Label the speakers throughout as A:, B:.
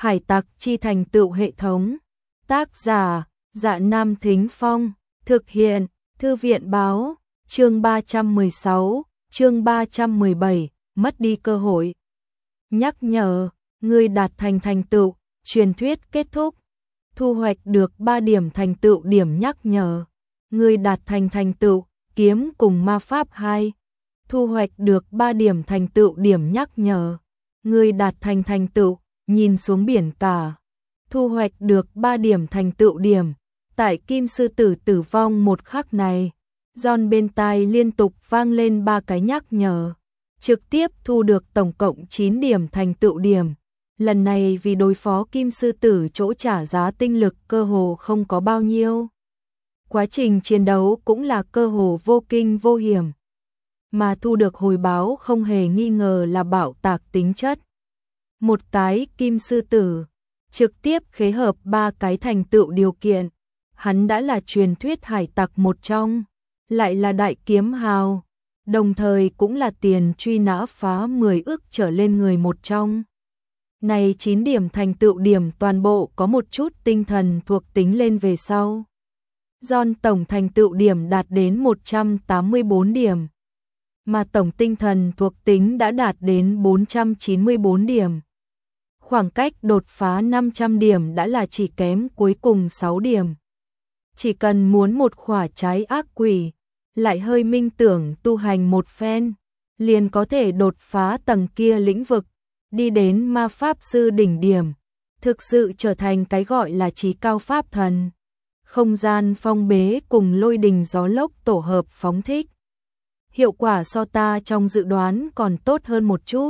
A: Hải tặc chi thành tựu hệ thống. Tác giả: Dạ Nam Thính Phong. Thực hiện: Thư viện báo. Chương 316, chương 317, mất đi cơ hội. Nhắc nhở: ngươi đạt thành tựu, truyền thuyết kết thúc. Thu hoạch được 3 điểm thành tựu điểm nhắc nhở. Ngươi đạt thành tựu, kiếm cùng ma pháp 2. Thu hoạch được 3 điểm thành tựu điểm nhắc nhở. Ngươi đạt thành tựu, nhìn xuống biển cả. Thu hoạch được 3 điểm thành tựu điểm. Tại Kim Sư Tử tử vong một khắc này, John bên tai liên tục vang lên 3 cái nhắc nhở. Trực tiếp thu được tổng cộng 9 điểm thành tựu điểm. Lần này vì đối phó Kim Sư Tử chỗ trả giá tinh lực cơ hồ không có bao nhiêu. Quá trình chiến đấu cũng là cơ hồ vô kinh vô hiểm. Mà thu được hồi báo không hề nghi ngờ là bạo tạc tính chất. Một cái Kim Sư Tử trực tiếp khế hợp 3 cái thành tựu điều kiện. Hắn đã là truyền thuyết hải tặc một trong, lại là đại kiếm hào, đồng thời cũng là tiền truy nã phá 10 ức trở lên người một trong. Này 9 điểm thành tựu điểm toàn bộ có một chút tinh thần thuộc tính lên về sau. John tổng thành tựu điểm đạt đến 184 điểm, mà tổng tinh thần thuộc tính đã đạt đến 494 điểm. Khoảng cách đột phá 500 điểm đã là chỉ kém cuối cùng 6 điểm. Chỉ cần muốn một khỏa trái ác quỷ, lại hơi minh tưởng tu hành một phen, liền có thể đột phá tầng kia lĩnh vực, đi đến ma pháp sư đỉnh điểm, thực sự trở thành cái gọi là chí cao pháp thần. Không gian phong bế cùng lôi đình gió lốc tổ hợp phóng thích. Hiệu quả so ta trong dự đoán còn tốt hơn một chút.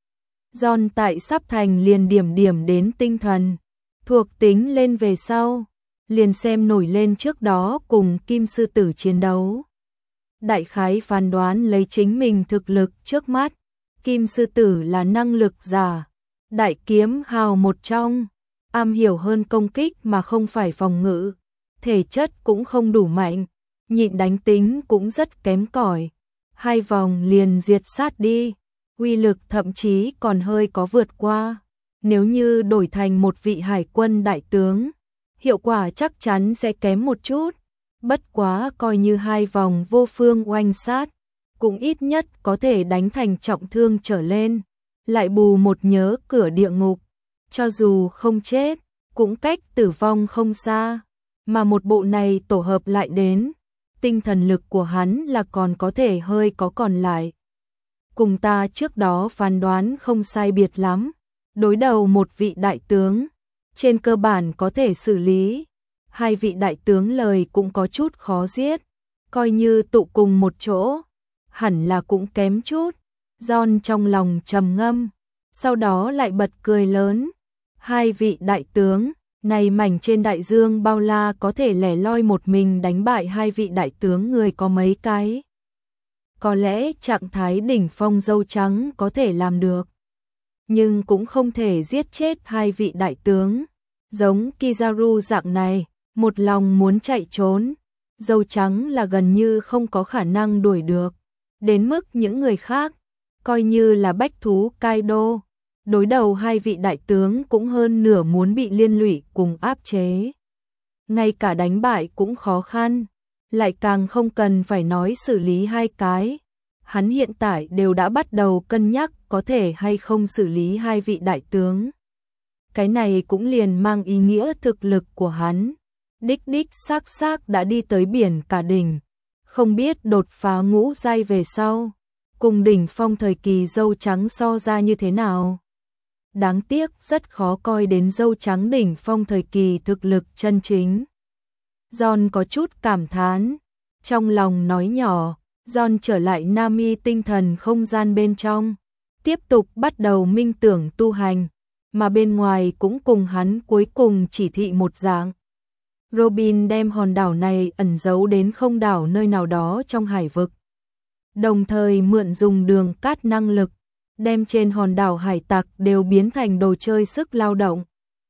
A: John tại sắp thành liền điểm đến tinh thần, thuộc tính lên về sau, liền xem nổi lên trước đó cùng Kim Sư Tử chiến đấu. Đại khái phán đoán lấy chính mình thực lực trước mắt, Kim Sư Tử là năng lực giả, đại kiếm hào một trong, am hiểu hơn công kích mà không phải phòng ngự, thể chất cũng không đủ mạnh, nhịn đánh tính cũng rất kém cỏi. 2 vòng liền diệt sát đi, uy lực thậm chí còn hơi có vượt qua. Nếu như đổi thành một vị hải quân đại tướng, hiệu quả chắc chắn sẽ kém một chút. Bất quá coi như 2 vòng vô phương oanh sát, cũng ít nhất có thể đánh thành trọng thương trở lên, lại bù một nhớ cửa địa ngục. Cho dù không chết, cũng cách tử vong không xa. Mà một bộ này tổ hợp lại đến, tinh thần lực của hắn là còn có thể hơi có còn lại. Cùng ta trước đó phán đoán không sai biệt lắm. Đối đầu một vị đại tướng, trên cơ bản có thể xử lý. 2 vị đại tướng lời cũng có chút khó giết, coi như tụ cùng một chỗ, hẳn là cũng kém chút. John trong lòng trầm ngâm, sau đó lại bật cười lớn. 2 vị đại tướng, này mảnh trên đại dương bao la có thể lẻ loi một mình đánh bại 2 vị đại tướng người có mấy cái. Có lẽ trạng thái đỉnh phong dâu trắng có thể làm được, nhưng cũng không thể giết chết 2 vị đại tướng. Giống Kizaru dạng này, một lòng muốn chạy trốn, dâu trắng là gần như không có khả năng đuổi được. Đến mức những người khác, coi như là bách thú Kaido, đối đầu 2 vị đại tướng cũng hơn nửa muốn bị liên lụy cùng áp chế. Ngay cả đánh bại cũng khó khăn, lại càng không cần phải nói xử lý 2 cái. Hắn hiện tại đều đã bắt đầu cân nhắc có thể hay không xử lý 2 vị đại tướng. Cái này cũng liền mang ý nghĩa thực lực của hắn đích xác đã đi tới biển cả đỉnh, không biết đột phá ngũ giai về sau, cùng đỉnh phong thời kỳ dâu trắng so ra như thế nào. Đáng tiếc rất khó coi đến dâu trắng đỉnh phong thời kỳ thực lực chân chính. John có chút cảm thán, trong lòng nói nhỏ. John trở lại Nami tinh thần không gian bên trong, tiếp tục bắt đầu minh tưởng tu hành, mà bên ngoài cũng cùng hắn cuối cùng chỉ thị một dạng. Robin đem hòn đảo này ẩn giấu đến không đảo nơi nào đó trong hải vực, đồng thời mượn dùng đường cát năng lực, đem trên hòn đảo hải tặc đều biến thành đồ chơi sức lao động.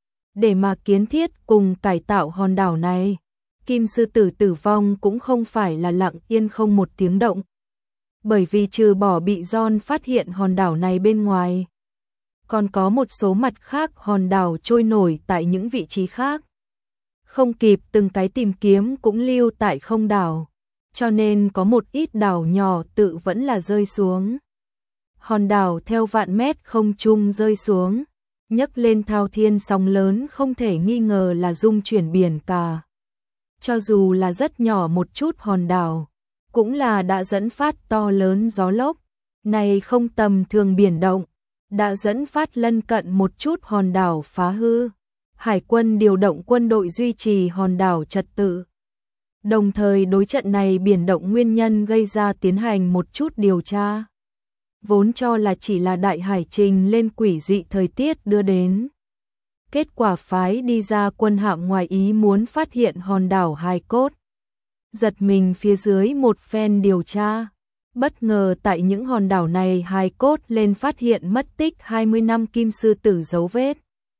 A: Để mà kiến thiết cùng cải tạo hòn đảo này, Kim Sư Tử tử vong cũng không phải là lặng yên không một tiếng động. Bởi vì trừ bỏ bị John phát hiện hòn đảo này bên ngoài, còn có một số mặt khác hòn đảo trôi nổi tại những vị trí khác. Không kịp từng cái tìm kiếm cũng lưu tại không đảo, cho nên có một ít đảo nhỏ tự vẫn là rơi xuống. Hòn đảo theo vạn mét không trung rơi xuống, nhấc lên thao thiên sóng lớn, không thể nghi ngờ là rung chuyển biển cả. Cho dù là rất nhỏ một chút hòn đảo, cũng là đã dẫn phát to lớn gió lốc, này không tầm thường biển động, đã dẫn phát lân cận một chút hòn đảo phá hư. Hải quân điều động quân đội duy trì hòn đảo trật tự. Đồng thời đối trận này biển động nguyên nhân gây ra tiến hành một chút điều tra. Vốn cho là chỉ là đại hải trình lên quỷ dị thời tiết đưa đến. Kết quả phái đi ra quân hạm ngoài ý muốn phát hiện hòn đảo hài cốt. Giật mình phía dưới một phen điều tra. Bất ngờ tại những hòn đảo này hài cốt lên phát hiện mất tích 20 năm kim sư tử dấu vết.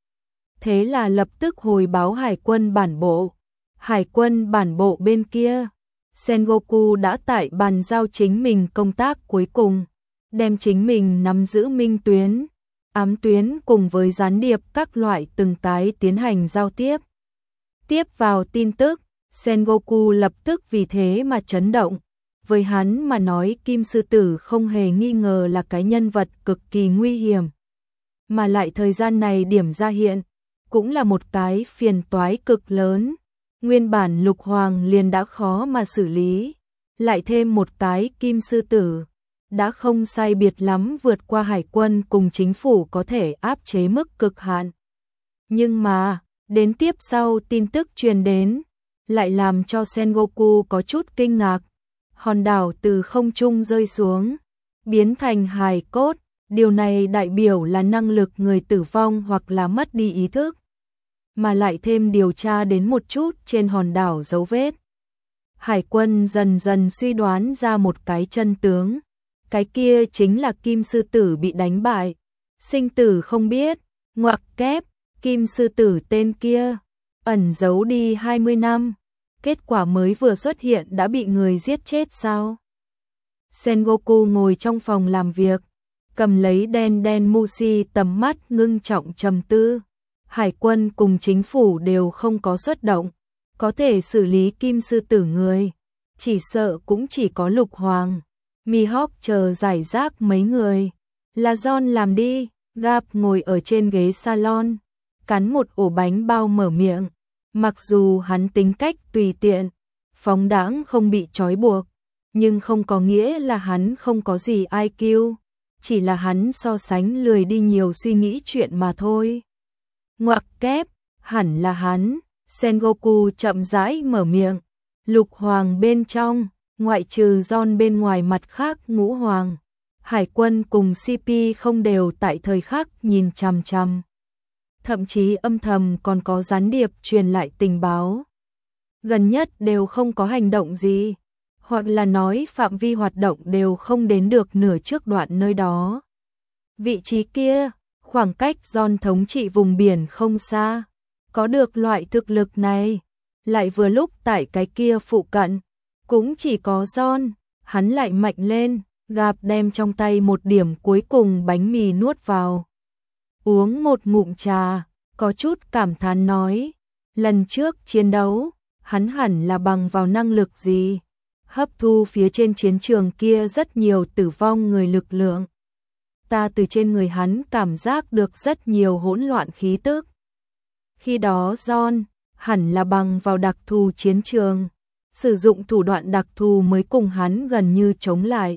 A: Thế là lập tức hồi báo hải quân bản bộ. Hải quân bản bộ bên kia, Sengoku đã tại bàn giao chính mình công tác cuối cùng, đem chính mình nắm giữ minh tuyến, ám tuyến cùng với gián điệp các loại từng cái tiến hành giao tiếp. Tiếp vào tin tức, Sengoku lập tức vì thế mà chấn động. Với hắn mà nói Kim Sư Tử không hề nghi ngờ là cái nhân vật cực kỳ nguy hiểm. Mà lại thời gian này điểm ra hiện, cũng là một cái phiền toái cực lớn. Nguyên bản Lục Hoàng liền đã khó mà xử lý, lại thêm một cái Kim Sư Tử, đã không sai biệt lắm vượt qua hải quân cùng chính phủ có thể áp chế mức cực hạn. Nhưng mà, đến tiếp sau tin tức truyền đến, lại làm cho Sengoku có chút kinh ngạc. Hòn đảo từ không trung rơi xuống, biến thành hài cốt, điều này đại biểu là năng lực người tử vong hoặc là mất đi ý thức. Mà lại thêm điều tra đến một chút trên hòn đảo dấu vết. Hải quân dần dần suy đoán ra một cái chân tướng. Cái kia chính là Kim Sư Tử bị đánh bại. Sinh tử không biết, ngoặc kép, Kim Sư Tử tên kia, ẩn giấu đi 20 năm. Kết quả mới vừa xuất hiện đã bị người giết chết sao? Sengoku ngồi trong phòng làm việc, cầm lấy đen Mushi, tầm mắt ngưng trọng trầm tư. Hải quân cùng chính phủ đều không có xuất động, có thể xử lý Kim Sư Tử người, chỉ sợ cũng chỉ có Lục Hoàng, Mihawk chờ giải rác mấy người. Là John làm đi. Gap ngồi ở trên ghế salon, cắn một ổ bánh bao mở miệng. Mặc dù hắn tính cách tùy tiện, phóng đãng không bị trói buộc, nhưng không có nghĩa là hắn không có gì IQ, chỉ là hắn so sánh lười đi nhiều suy nghĩ chuyện mà thôi. Ngoặc kép, hẳn là hắn. Sengoku chậm rãi mở miệng. Lục Hoàng bên trong, ngoại trừ John bên ngoài mặt khác Ngũ Hoàng, Hải quân cùng CP không đều tại thời khắc nhìn chằm chằm. Thậm chí âm thầm còn có gián điệp truyền lại tình báo. Gần nhất đều không có hành động gì, hoặc là nói phạm vi hoạt động đều không đến được nửa trước đoạn nơi đó. Vị trí kia, khoảng cách John thống trị vùng biển không xa, có được loại thực lực này, lại vừa lúc tại cái kia phụ cận, cũng chỉ có John, hắn lại mạnh lên, Gap đem trong tay một điểm cuối cùng bánh mì nuốt vào. Uống một ngụm trà, có chút cảm thán nói, lần trước chiến đấu, hắn hẳn là bằng vào năng lực gì, hấp thu phía trên chiến trường kia rất nhiều tử vong người lực lượng. Ta từ trên người hắn cảm giác được rất nhiều hỗn loạn khí tức. Khi đó John, hẳn là bằng vào đặc thù chiến trường, sử dụng thủ đoạn đặc thù mới cùng hắn gần như chống lại.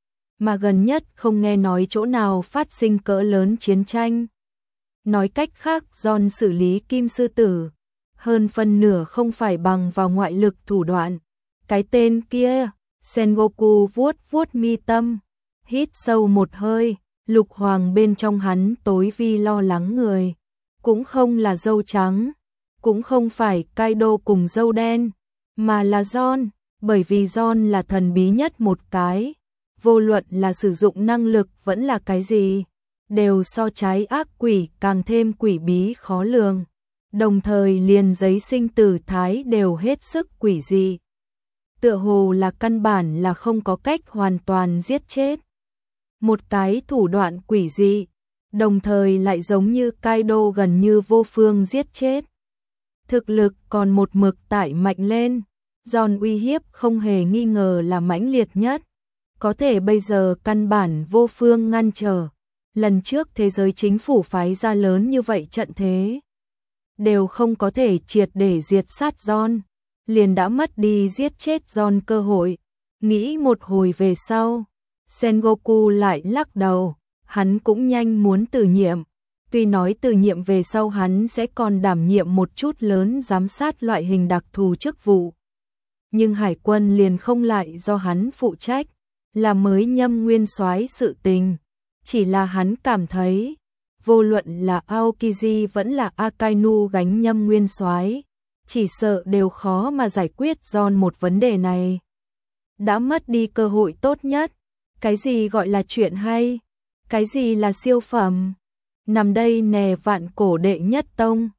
A: Mà gần nhất không nghe nói chỗ nào phát sinh cỡ lớn chiến tranh. Nói cách khác John xử lý Kim Sư Tử, hơn phân nửa không phải bằng vào ngoại lực thủ đoạn. Cái tên kia, Sengoku vuốt vuốt mi tâm, hít sâu một hơi, Lục Hoàng bên trong hắn tối vi lo lắng người. Cũng không là dâu trắng, cũng không phải Kaido cùng dâu đen, mà là John, bởi vì John là thần bí nhất một cái. Vô luận là sử dụng năng lực vẫn là cái gì, đều so trái ác quỷ càng thêm quỷ bí khó lường, đồng thời liền giấy sinh tử thái đều hết sức quỷ dị. Tựa hồ là căn bản là không có cách hoàn toàn giết chết. Một cái thủ đoạn quỷ dị, đồng thời lại giống như Kaido gần như vô phương giết chết. Thực lực còn một mực tải mạnh lên, Giòn uy hiếp không hề nghi ngờ là mãnh liệt nhất, có thể bây giờ căn bản vô phương ngăn trở. Lần trước thế giới chính phủ phái ra lớn như vậy trận thế, đều không có thể triệt để diệt sát Giòn, liền đã mất đi giết chết Giòn cơ hội. Nghĩ một hồi về sau, Sengoku lại lắc đầu, hắn cũng nhanh muốn từ nhiệm. Tuy nói từ nhiệm về sau hắn sẽ còn đảm nhiệm một chút lớn giám sát loại hình đặc thù chức vụ, nhưng hải quân liền không lại do hắn phụ trách, là mới nhâm nguyên soái sự tình. Chỉ là hắn cảm thấy, vô luận là Aokiji vẫn là Akainu gánh nhâm nguyên soái, chỉ sợ đều khó mà giải quyết Giòn một vấn đề này. Đã mất đi cơ hội tốt nhất. Cái gì gọi là chuyện hay? Cái gì là siêu phẩm? Nằm đây nè vạn cổ đệ nhất tông,